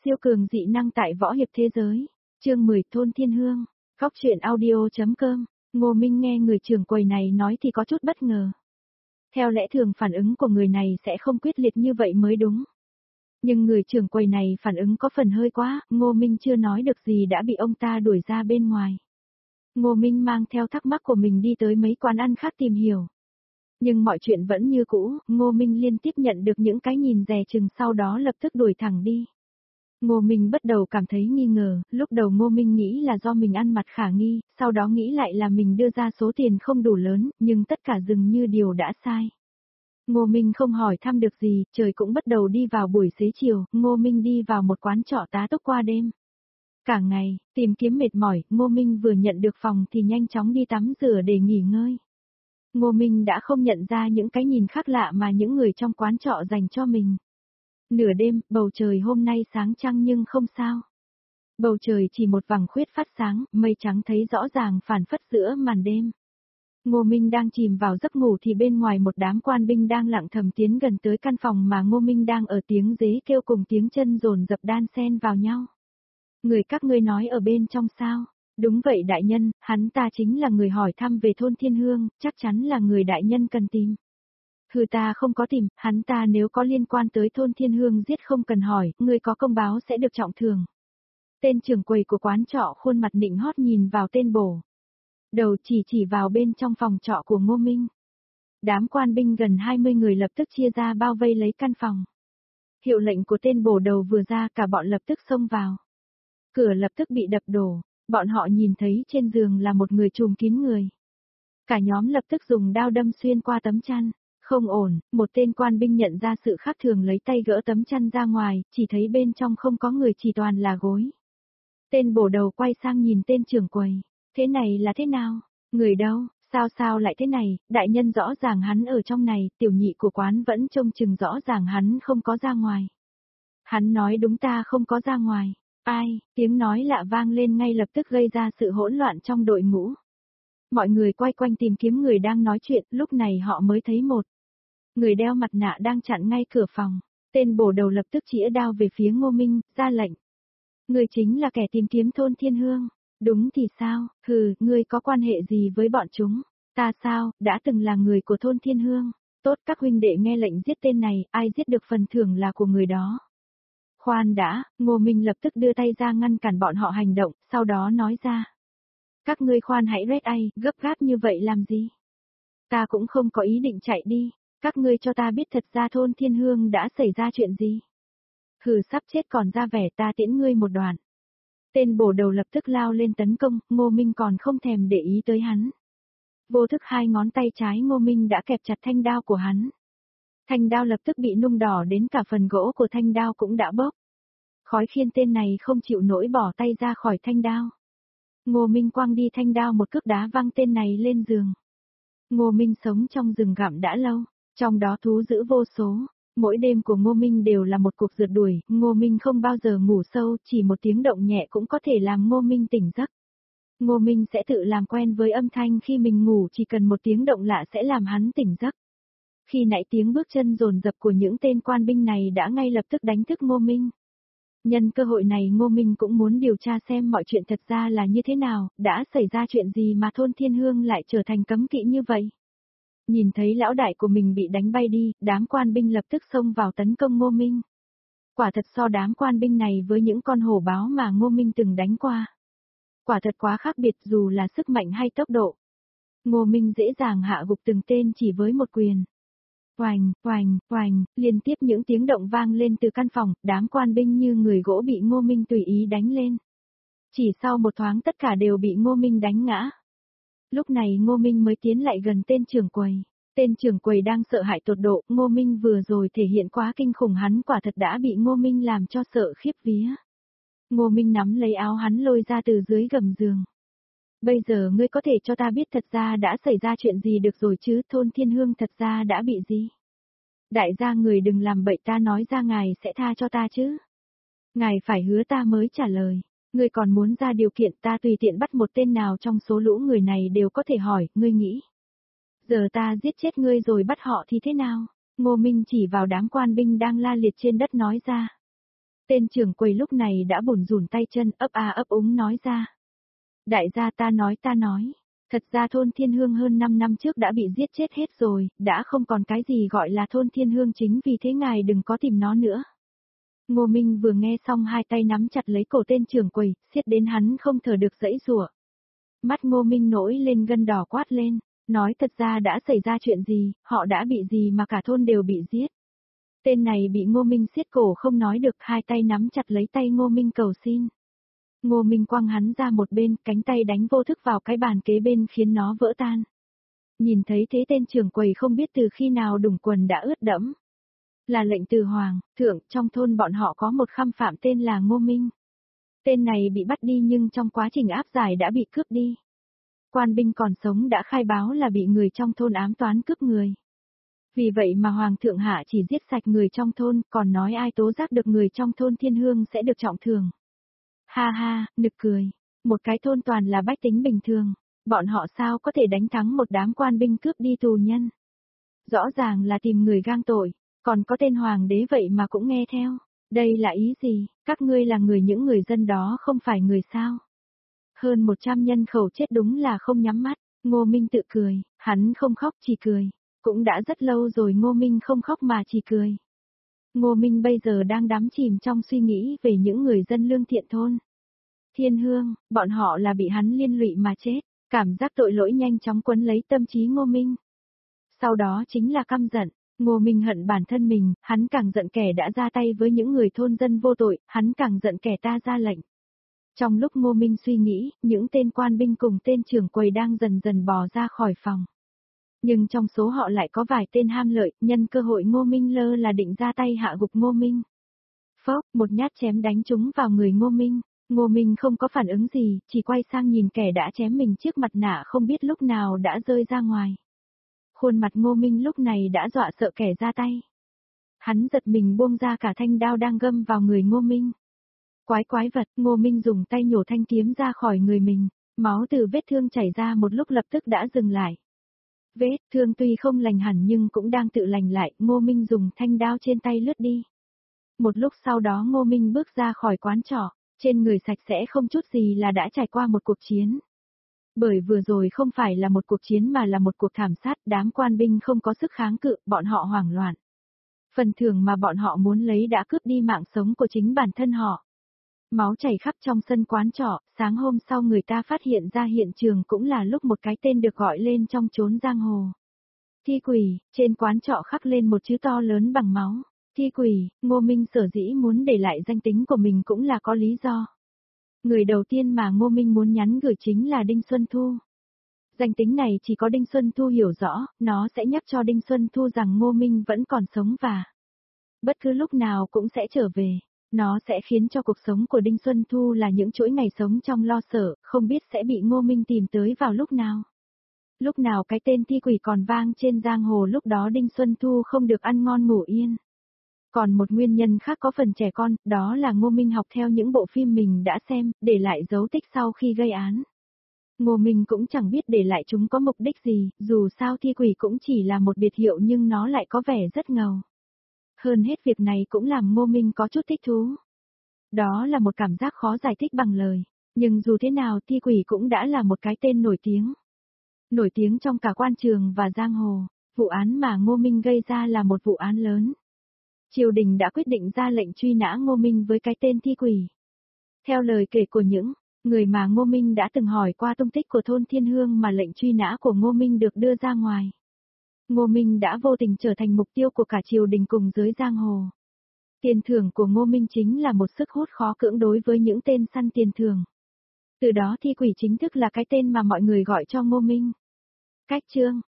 Siêu cường dị năng tại võ hiệp thế giới. Chương 10 Thôn Thiên Hương. Góc truyện audio.com. Ngô Minh nghe người trưởng quầy này nói thì có chút bất ngờ. Theo lẽ thường phản ứng của người này sẽ không quyết liệt như vậy mới đúng. Nhưng người trưởng quầy này phản ứng có phần hơi quá, Ngô Minh chưa nói được gì đã bị ông ta đuổi ra bên ngoài. Ngô Minh mang theo thắc mắc của mình đi tới mấy quán ăn khác tìm hiểu. Nhưng mọi chuyện vẫn như cũ, Ngô Minh liên tiếp nhận được những cái nhìn dè chừng sau đó lập tức đuổi thẳng đi. Ngô Minh bắt đầu cảm thấy nghi ngờ, lúc đầu Ngô Minh nghĩ là do mình ăn mặc khả nghi, sau đó nghĩ lại là mình đưa ra số tiền không đủ lớn, nhưng tất cả dường như điều đã sai. Ngô Minh không hỏi thăm được gì, trời cũng bắt đầu đi vào buổi xế chiều, Ngô Minh đi vào một quán trọ tá túc qua đêm. Cả ngày, tìm kiếm mệt mỏi, Ngô Minh vừa nhận được phòng thì nhanh chóng đi tắm rửa để nghỉ ngơi. Ngô Minh đã không nhận ra những cái nhìn khác lạ mà những người trong quán trọ dành cho mình. Nửa đêm, bầu trời hôm nay sáng trăng nhưng không sao. Bầu trời chỉ một vầng khuyết phát sáng, mây trắng thấy rõ ràng phản phất giữa màn đêm. Ngô Minh đang chìm vào giấc ngủ thì bên ngoài một đám quan binh đang lặng thầm tiến gần tới căn phòng mà Ngô Minh đang ở, tiếng dế kêu cùng tiếng chân dồn dập đan xen vào nhau. Người các ngươi nói ở bên trong sao? Đúng vậy đại nhân, hắn ta chính là người hỏi thăm về thôn Thiên Hương, chắc chắn là người đại nhân cần tìm. Hừ, ta không có tìm, hắn ta nếu có liên quan tới thôn Thiên Hương giết không cần hỏi, người có công báo sẽ được trọng thưởng. Tên trưởng quầy của quán trọ khuôn mặt nịnh hót nhìn vào tên bổ. Đầu chỉ vào bên trong phòng trọ của Ngô Minh. Đám quan binh gần 20 người lập tức chia ra bao vây lấy căn phòng. Hiệu lệnh của tên bổ đầu vừa ra cả bọn lập tức xông vào. Cửa lập tức bị đập đổ, bọn họ nhìn thấy trên giường là một người trùm kín người. Cả nhóm lập tức dùng đao đâm xuyên qua tấm chăn. Không ổn, một tên quan binh nhận ra sự khác thường lấy tay gỡ tấm chăn ra ngoài, chỉ thấy bên trong không có người, chỉ toàn là gối. Tên bổ đầu quay sang nhìn tên trưởng quầy. Thế này là thế nào? Người đâu? Sao lại thế này? Đại nhân rõ ràng hắn ở trong này, tiểu nhị của quán vẫn trông chừng rõ ràng hắn không có ra ngoài. Hắn nói đúng, ta không có ra ngoài. Ai? Tiếng nói lạ vang lên ngay lập tức gây ra sự hỗn loạn trong đội ngũ. Mọi người quay quanh tìm kiếm người đang nói chuyện, lúc này họ mới thấy một người đeo mặt nạ đang chặn ngay cửa phòng. Tên bổ đầu lập tức chĩa đao về phía Ngô Minh, ra lệnh. Người chính là kẻ tìm kiếm thôn Thiên Hương. Đúng thì sao? Hừ, ngươi có quan hệ gì với bọn chúng? Ta sao, đã từng là người của thôn Thiên Hương. Tốt, các huynh đệ nghe lệnh giết tên này, ai giết được phần thưởng là của người đó. Khoan đã, Ngô Minh lập tức đưa tay ra ngăn cản bọn họ hành động, sau đó nói ra. Các ngươi khoan hãy rét ai, gấp gáp như vậy làm gì? Ta cũng không có ý định chạy đi. Các ngươi cho ta biết thật ra thôn Thiên Hương đã xảy ra chuyện gì. Hừ, sắp chết còn ra vẻ, ta tiễn ngươi một đoạn. Tên bổ đầu lập tức lao lên tấn công, Ngô Minh còn không thèm để ý tới hắn. Vô thức hai ngón tay trái Ngô Minh đã kẹp chặt thanh đao của hắn. Thanh đao lập tức bị nung đỏ đến cả phần gỗ của thanh đao cũng đã bốc. Khói khiên tên này không chịu nổi bỏ tay ra khỏi thanh đao. Ngô Minh quăng đi thanh đao, một cước đá văng tên này lên giường. Ngô Minh sống trong rừng gặm đã lâu, trong đó thú dữ vô số. Mỗi đêm của Ngô Minh đều là một cuộc rượt đuổi, Ngô Minh không bao giờ ngủ sâu, chỉ một tiếng động nhẹ cũng có thể làm Ngô Minh tỉnh giấc. Ngô Minh sẽ tự làm quen với âm thanh khi mình ngủ, chỉ cần một tiếng động lạ sẽ làm hắn tỉnh giấc. Khi nãy tiếng bước chân dồn dập của những tên quan binh này đã ngay lập tức đánh thức Ngô Minh. Nhân cơ hội này Ngô Minh cũng muốn điều tra xem mọi chuyện thật ra là như thế nào, đã xảy ra chuyện gì mà thôn Thiên Hương lại trở thành cấm kỵ như vậy. Nhìn thấy lão đại của mình bị đánh bay đi, đám quan binh lập tức xông vào tấn công Ngô Minh. Quả thật so đám quan binh này với những con hổ báo mà Ngô Minh từng đánh qua. Quả thật quá khác biệt dù là sức mạnh hay tốc độ. Ngô Minh dễ dàng hạ gục từng tên chỉ với một quyền. Oành, liên tiếp những tiếng động vang lên từ căn phòng, đám quan binh như người gỗ bị Ngô Minh tùy ý đánh lên. Chỉ sau một thoáng tất cả đều bị Ngô Minh đánh ngã. Lúc này Ngô Minh mới tiến lại gần tên trưởng quầy. Tên trưởng quầy đang sợ hãi tột độ, Ngô Minh vừa rồi thể hiện quá kinh khủng, hắn quả thật đã bị Ngô Minh làm cho sợ khiếp vía. Ngô Minh nắm lấy áo hắn lôi ra từ dưới gầm giường. Bây giờ ngươi có thể cho ta biết thật ra đã xảy ra chuyện gì được rồi chứ, thôn Thiên Hương thật ra đã bị gì? Đại gia người đừng làm bậy, ta nói ra ngài sẽ tha cho ta chứ. Ngài phải hứa ta mới trả lời. Ngươi còn muốn ra điều kiện, ta tùy tiện bắt một tên nào trong số lũ người này đều có thể hỏi, ngươi nghĩ. Giờ ta giết chết ngươi rồi bắt họ thì thế nào? Ngô Minh chỉ vào đám quan binh đang la liệt trên đất nói ra. Tên trưởng quầy lúc này đã bủn rủn tay chân ấp a ấp úng nói ra. Đại gia ta nói. Thật ra thôn Thiên Hương hơn 5 năm trước đã bị giết chết hết rồi, đã không còn cái gì gọi là thôn Thiên Hương, chính vì thế ngài đừng có tìm nó nữa. Ngô Minh vừa nghe xong hai tay nắm chặt lấy cổ tên trưởng quầy, siết đến hắn không thở được giãy giụa. Mắt Ngô Minh nổi lên gân đỏ quát lên, nói thật ra đã xảy ra chuyện gì, họ đã bị gì mà cả thôn đều bị giết. Tên này bị Ngô Minh siết cổ không nói được, hai tay nắm chặt lấy tay Ngô Minh cầu xin. Ngô Minh quăng hắn ra một bên, cánh tay đánh vô thức vào cái bàn kế bên khiến nó vỡ tan. Nhìn thấy thế tên trưởng quầy không biết từ khi nào đủng quần đã ướt đẫm. Là lệnh từ Hoàng, thượng, trong thôn bọn họ có một khăm phạm tên là Ngô Minh. Tên này bị bắt đi nhưng trong quá trình áp giải đã bị cướp đi. Quan binh còn sống đã khai báo là bị người trong thôn ám toán cướp người. Vì vậy mà Hoàng thượng hạ chỉ giết sạch người trong thôn, còn nói ai tố giác được người trong thôn Thiên Hương sẽ được trọng thưởng. Ha ha, nực cười. Một cái thôn toàn là bách tính bình thường. Bọn họ sao có thể đánh thắng một đám quan binh cướp đi tù nhân. Rõ ràng là tìm người gang tội, còn có tên hoàng đế vậy mà cũng nghe theo. Đây là ý gì, các ngươi là người, những người dân đó không phải người sao? Hơn 100 nhân khẩu chết đúng là không nhắm mắt. Ngô Minh tự cười, hắn không khóc chỉ cười. Cũng đã rất lâu rồi Ngô Minh không khóc mà chỉ cười. Ngô Minh bây giờ đang đắm chìm trong suy nghĩ về những người dân lương thiện thôn Thiên Hương, bọn họ là bị hắn liên lụy mà chết. Cảm giác tội lỗi nhanh chóng quấn lấy tâm trí Ngô Minh. Sau đó chính là căm giận. Ngô Minh hận bản thân mình, hắn càng giận kẻ đã ra tay với những người thôn dân vô tội, hắn càng giận kẻ ta ra lệnh. Trong lúc Ngô Minh suy nghĩ, những tên quan binh cùng tên trưởng quầy đang dần dần bò ra khỏi phòng. Nhưng trong số họ lại có vài tên ham lợi, nhân cơ hội Ngô Minh lơ là định ra tay hạ gục Ngô Minh. Phốc, một nhát chém đánh trúng vào người Ngô Minh. Ngô Minh không có phản ứng gì, chỉ quay sang nhìn kẻ đã chém mình, chiếc mặt nạ không biết lúc nào đã rơi ra ngoài. Khuôn mặt Ngô Minh lúc này đã dọa sợ kẻ ra tay. Hắn giật mình buông ra cả thanh đao đang găm vào người Ngô Minh. Quái vật, Ngô Minh dùng tay nhổ thanh kiếm ra khỏi người mình, máu từ vết thương chảy ra một lúc lập tức đã dừng lại. Vết thương tuy không lành hẳn nhưng cũng đang tự lành lại, Ngô Minh dùng thanh đao trên tay lướt đi. Một lúc sau đó Ngô Minh bước ra khỏi quán trọ, trên người sạch sẽ không chút gì là đã trải qua một cuộc chiến. Bởi vừa rồi không phải là một cuộc chiến mà là một cuộc thảm sát, đám quan binh không có sức kháng cự, bọn họ hoảng loạn. Phần thưởng mà bọn họ muốn lấy đã cướp đi mạng sống của chính bản thân họ. Máu chảy khắp trong sân quán trọ, sáng hôm sau người ta phát hiện ra hiện trường cũng là lúc một cái tên được gọi lên trong chốn giang hồ. Thi quỷ, trên quán trọ khắc lên một chữ to lớn bằng máu. Thi quỷ, Ngô Minh sở dĩ muốn để lại danh tính của mình cũng là có lý do. Người đầu tiên mà Ngô Minh muốn nhắn gửi chính là Đinh Xuân Thu. Danh tính này chỉ có Đinh Xuân Thu hiểu rõ, nó sẽ nhắc cho Đinh Xuân Thu rằng Ngô Minh vẫn còn sống và bất cứ lúc nào cũng sẽ trở về. Nó sẽ khiến cho cuộc sống của Đinh Xuân Thu là những chuỗi ngày sống trong lo sợ, không biết sẽ bị Ngô Minh tìm tới vào lúc nào. Lúc nào cái tên thi quỷ còn vang trên giang hồ, lúc đó Đinh Xuân Thu không được ăn ngon ngủ yên. Còn một nguyên nhân khác có phần trẻ con, đó là Ngô Minh học theo những bộ phim mình đã xem, để lại dấu tích sau khi gây án. Ngô Minh cũng chẳng biết để lại chúng có mục đích gì, dù sao thi quỷ cũng chỉ là một biệt hiệu nhưng nó lại có vẻ rất ngầu. Hơn hết việc này cũng làm Ngô Minh có chút thích thú. Đó là một cảm giác khó giải thích bằng lời, nhưng dù thế nào thi quỷ cũng đã là một cái tên nổi tiếng. Nổi tiếng trong cả quan trường và giang hồ, vụ án mà Ngô Minh gây ra là một vụ án lớn. Triều đình đã quyết định ra lệnh truy nã Ngô Minh với cái tên thi quỷ. Theo lời kể của những người mà Ngô Minh đã từng hỏi qua tung tích của thôn Thiên Hương mà lệnh truy nã của Ngô Minh được đưa ra ngoài. Ngô Minh đã vô tình trở thành mục tiêu của cả triều đình cùng giới giang hồ. Tiền thưởng của Ngô Minh chính là một sức hút khó cưỡng đối với những tên săn tiền thưởng. Từ đó thi quỷ chính thức là cái tên mà mọi người gọi cho Ngô Minh. Cách chương